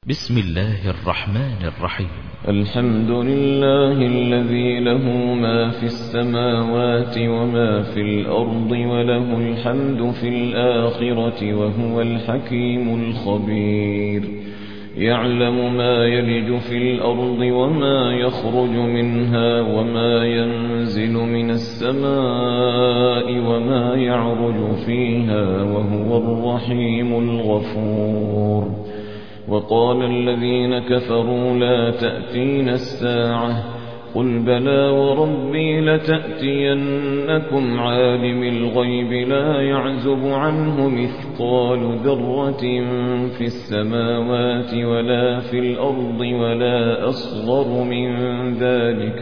بسم الله الرحمن الرحيم. الحمد لله الذي له ما في السماوات وما في الأرض وله الحمد في الآخرة وهو الحكيم الخبير. يعلم ما يلج في الأرض وما يخرج منها وما ينزل من السماء وما يعرج فيها وهو الرحيم الغفور. وقال الذين كفروا لا تأتين الساعة قل بلى وربي لتأتينكم عالم الغيب لا يعزب عنه مثقال ذرة في السماوات ولا في الأرض ولا أصغر من ذلك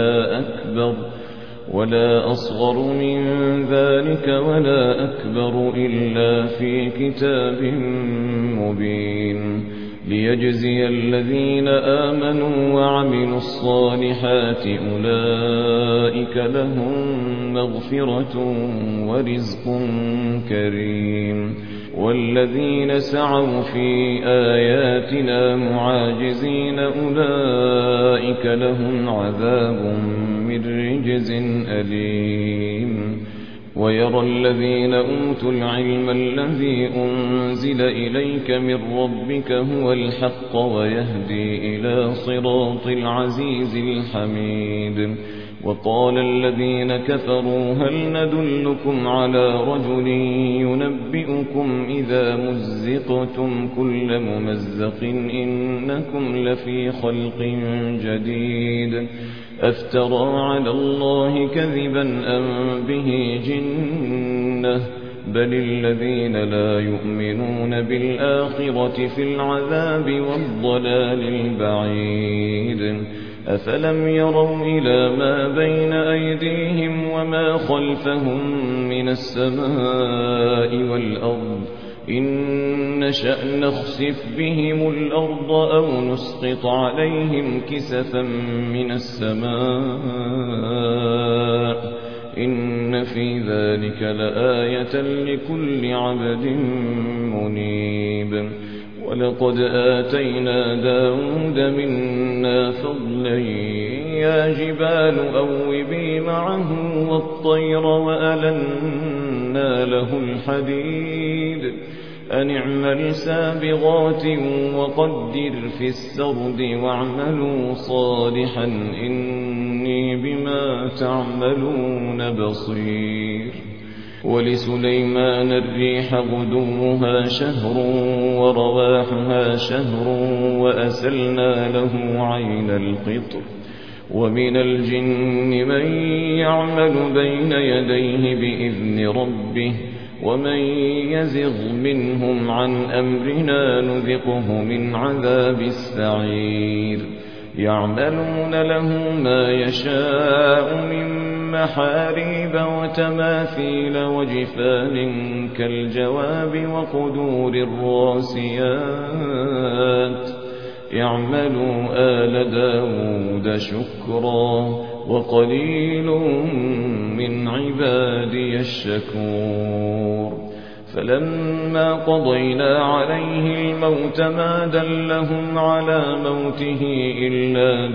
ولا أصغر من ذلك ولا أكبر إلا في كتاب مبين ليجزي الذين آمنوا وعملوا الصالحات أولئك لهم مغفرة ورزق كريم. والذين سعوا في آياتنا معاجزين أولئك لهم عذاب من رجز أليم. ويرى الذين أوتوا العلم الذي أنزل إليك من ربك هو الحق ويهدي إلى صراط العزيز الحميد. وقال الذين كفروا هل ندلكم على رجل ينبئكم إذا مزقتم كل ممزق إنكم لفي خلق جديد أفترى على الله كذبا أم به جنة بل الذين لا يؤمنون بالآخرة في العذاب والضلال البعيد. أفلم يروا إلى ما بين أيديهم وما خلفهم من السماء والأرض إن نشأ نخسف بهم الأرض أو نسقط عليهم كسفا من السماء إن في ذلك لآية لكل عبد منيب. ولقد آتينا داود منا فضلا يا جبال أوبي معه والطير وألنا له الحديد أن اعمل سابغات وقدر في السرد واعملوا صالحا إني بما تعملون بصير. ولسليمان الريح غدوها شهر ورواحها شهر وأسلنا له عين القطر. ومن الجن من يعمل بين يديه بإذن ربه ومن يزغ منهم عن أمرنا نذقه من عذاب السعير. يعملون له ما يشاء من محاريب وتماثيل وجفان كالجواب وقدور الراسيات. يعملوا آل داود شكرا وقليل من عبادي الشكور. فلما قضينا عليه الموت ما دلهم على موته إلا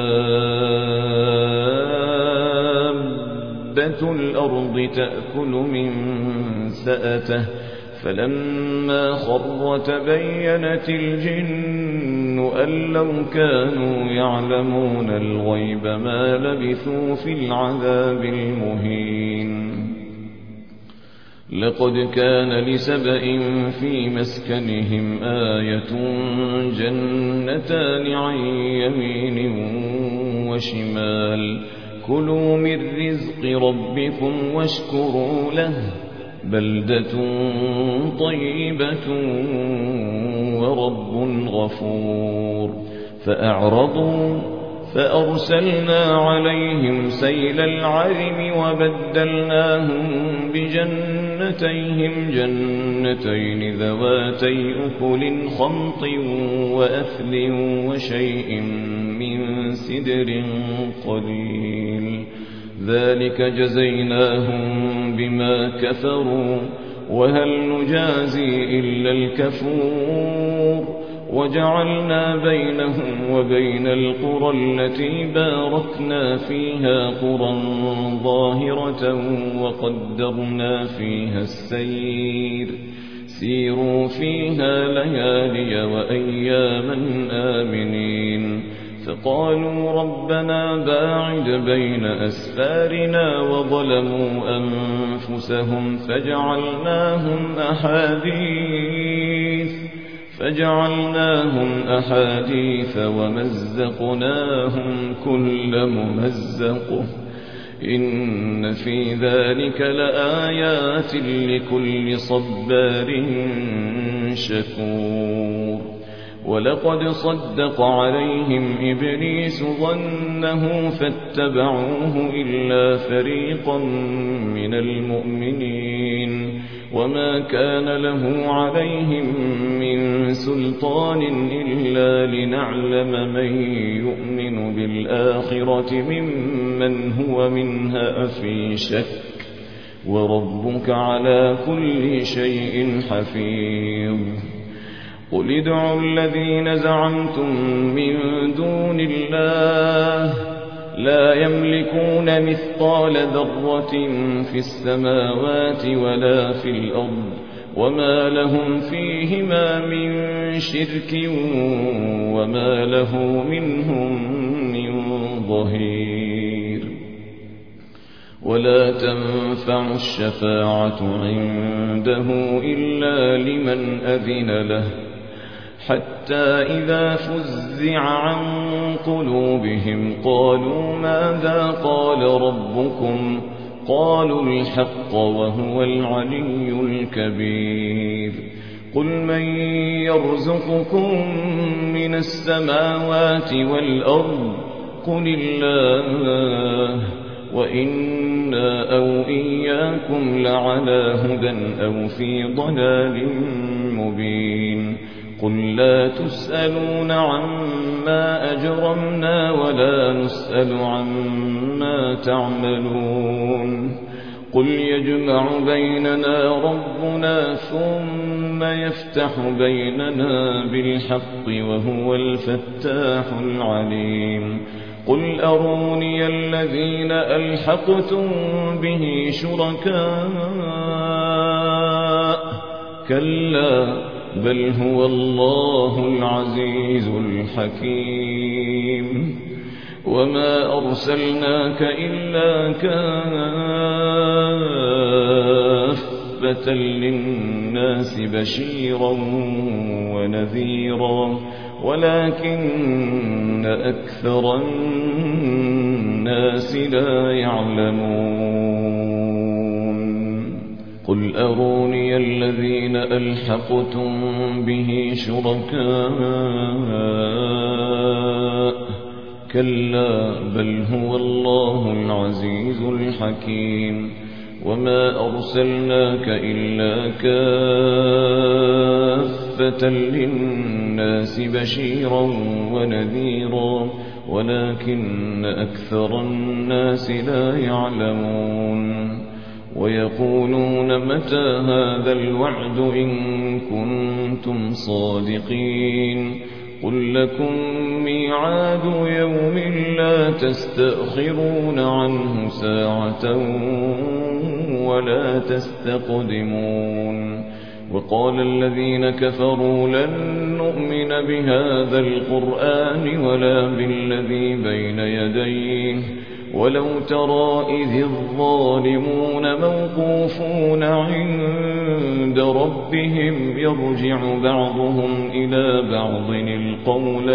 دابة الأرض تأكل من سأته فلما خر تبينت الجن أن لو كانوا يعلمون الغيب ما لبثوا في العذاب المهين. لقد كان لسبإ في مسكنهم آية جنتان عن يمين وشمال كلوا من رزق ربكم واشكروا له بلدة طيبة ورب غفور. فأعرضوا فأرسلنا عليهم سيل العرم وبدلناهم بجنتيهم جنتين ذواتي أكل خمط وأثل وشيء من سدر قليل ذلك جزيناهم بما كفروا وهل نجازي إلا الكفور وجعلنا بينهم وبين القرى التي باركنا فيها قرى ظاهرة وقدرنا فيها السير سيروا فيها ليالي وأياما آمنين فقالوا ربنا باعد بين أسفارنا وظلموا أنفسهم فجعلناهم أحاديث ومزقناهم كل ممزق إن في ذلك لآيات لكل صبار شكور ولقد صدق عليهم إبليس ظنه فاتبعوه إلا فريقا من المؤمنين وما كان له عليهم من سلطان إلا لنعلم من يؤمن بالآخرة ممن هو منها في شك وربك على كل شيء حفيظ قل ادعوا الذين زعمتم من دون الله لا يملكون مثقال ذرة في السماوات ولا في الأرض وما لهم فيهما من شرك وما له منهم من ظهير ولا تنفع الشفاعة عنده إلا لمن أذن له حتى إذا فزع عن قلوبهم قالوا ماذا قال ربكم قالوا الحق وهو العلي الكبير قل من يرزقكم من السماوات والأرض قل الله وإنا أو إياكم لعلى هدى أو في ضلال مبين قل لا تسألون عما أجرمنا ولا نسأل عما تعملون قل يجمع بيننا ربنا ثم يفتح بيننا بالحق وهو الفتاح العليم قل أروني الذين ألحقتم به شركاء كلا بل هو الله العزيز الحكيم وما أرسلناك إلا كافة للناس بشيرا ونذيرا ولكن أكثر الناس لا يعلمون قل أروني الذين ألحقتم به شركاء كلا بل هو الله العزيز الحكيم وما أرسلناك إلا كافة للناس بشيرا ونذيرا ولكن أكثر الناس لا يعلمون ويقولون متى هذا الوعد إن كنتم صادقين قل لكم ميعاد يوم لا تستأخرون عنه ساعة ولا تستقدمون وقال الذين كفروا لن نؤمن بهذا القرآن ولا بالذي بين يديه ولو ترى إذ الظالمون موقوفون عند ربهم يرجع بعضهم إلى بعض القول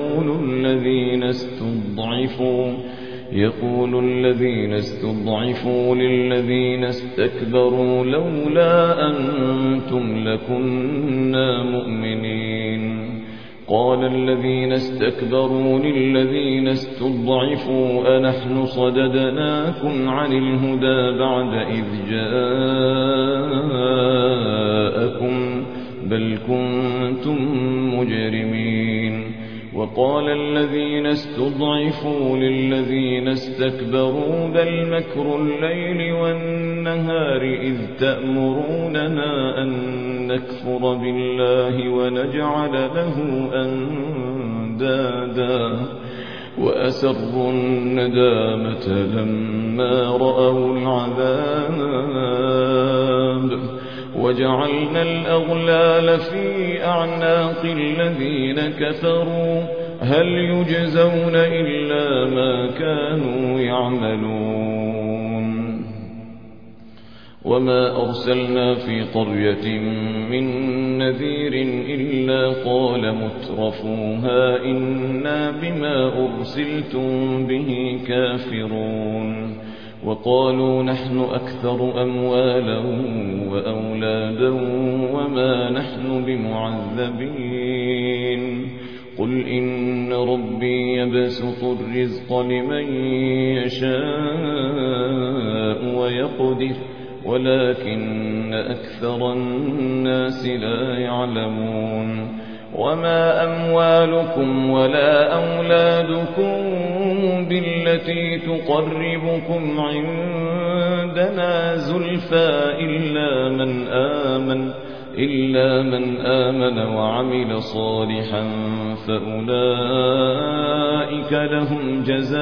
يقول الذين استضعفوا للذين استكبروا لولا أنتم لكنا مؤمنين قال الذين استكبروا للذين استضعفوا أنحن صددناكم عن الهدى بعد إذ جاءكم بل كنتم مجرمين وقال الذين استضعفوا للذين استكبروا بل مكر الليل والنهار إذ تأمروننا أن نكفر بالله ونجعل له أندادا وأسروا الندامة لما رأوا العذاب وجعلنا الأغلال في أعناق الذين كفروا هل يجزون إلا ما كانوا يعملون وما أرسلنا في قرية من نذير إلا قال مترفوها إنا بما أرسلتم به كافرون وقالوا نحن أكثر أموالا وأولادا وما نحن بمعذبين قل إن ربي يبسط الرزق لمن يشاء ويقدر ولكن أكثر الناس لا يعلمون وما أموالكم ولا أولادكم بالتي تقربكم عندنا زلفى إلا من آمن وعمل صالحا فأولئك لهم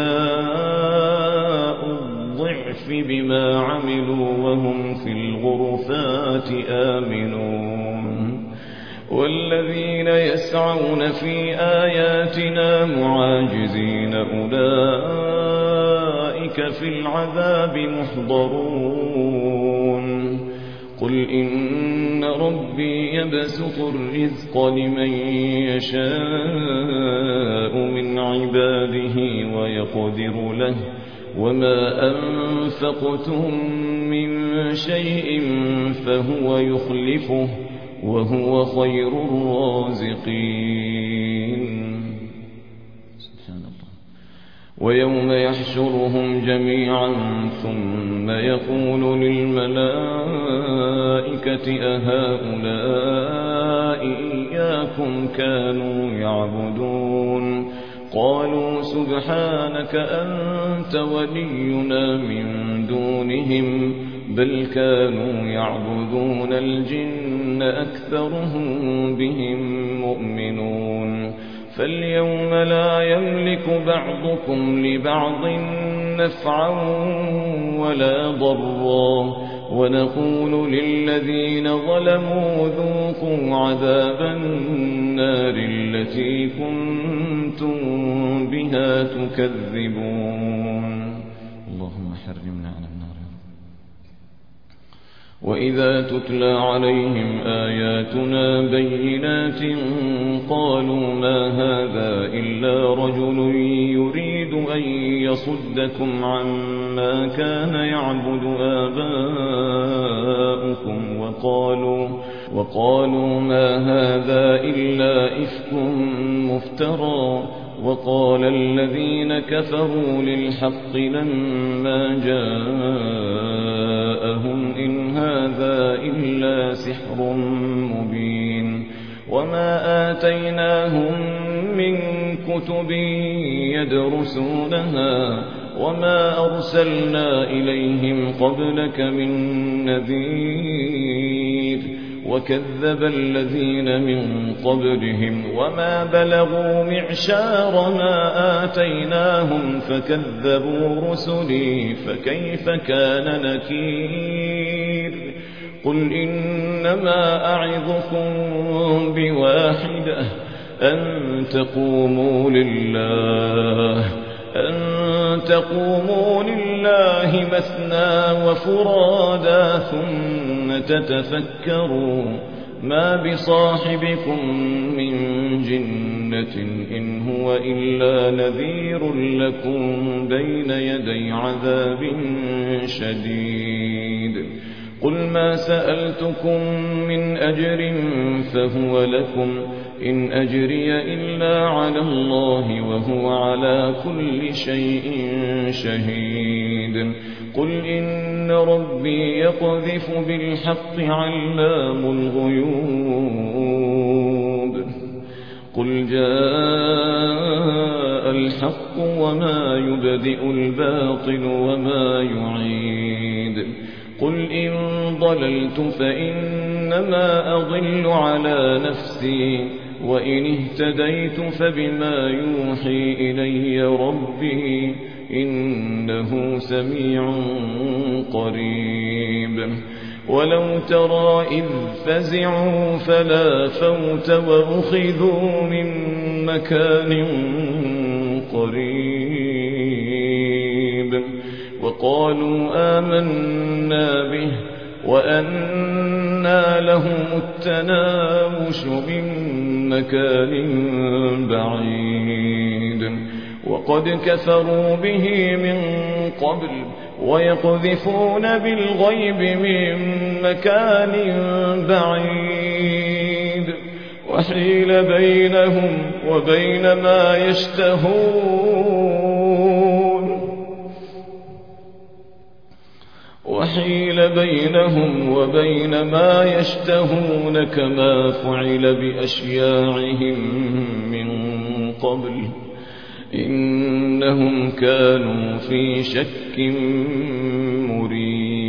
جزاء الضعف بما عملوا وهم في الغرفات آمنون والذين يسعون في آياتنا معاجزين أولئك في العذاب محضرون قل إن ربي يبسط الرزق لمن يشاء من عباده ويقدر له وما أنفقتم من شيء فهو يخلفه وهو خير الرازقين سبحان الله ويوم يحشرهم جميعا ثم يقول للملائكة أهؤلاء إياكم كانوا يعبدون قالوا سبحانك أنت ولينا من دونهم بل كانوا يعبدون الجن أكثرهم بهم مؤمنون فاليوم لا يملك بعضكم لبعض نفعا ولا ضرا ونقول للذين ظلموا ذوقوا عذاب النار التي كنتم بها تكذبون اللهم حرمنا على النار وإذا تتلى عليهم آياتنا بينات قالوا ما هذا إلا رجل يريد أن يصدكم عما كان يعبد آباؤكم وقالوا ما هذا إلا إفك مفترى وقال الذين كفروا للحق لما جاءهم إن هذا إلا سحر مبين وما آتيناهم من كتب يدرسونها وما أرسلنا إليهم قبلك من نذير وكذب الذين من قبلهم وما بلغوا معشار ما آتيناهم فكذبوا رسلي فكيف كان نكير قل إنما أعظكم بواحدة أن تقوموا لله مثنى وفرادا ثم تتفكروا ما بصاحبكم من جنة إن هو إلا نذير لكم بين يدي عذاب شديد قل ما سألتكم من أجر فهو لكم إن أجري إلا على الله وهو على كل شيء شهيد قل إن ربي يقذف بالحق علام الغيوب قل جاء الحق وما يبدئ الباطل وما يعيد قل إن ضللت فإنما أضل على نفسي وإن اهتديت فبما يوحي إلي ربي إنه سميع قريب ولو ترى إذ فزعوا فلا فوت وأخذوا من مكان قريب وقالوا آمنا به وأنى لهم التناوش من مكان بعيد وقد كفروا به من قبل ويقذفون بالغيب من مكان بعيد وحيل بينهم وبين ما يشتهون كما فعل بأشياعهم من قبل إنهم كانوا في شك مريب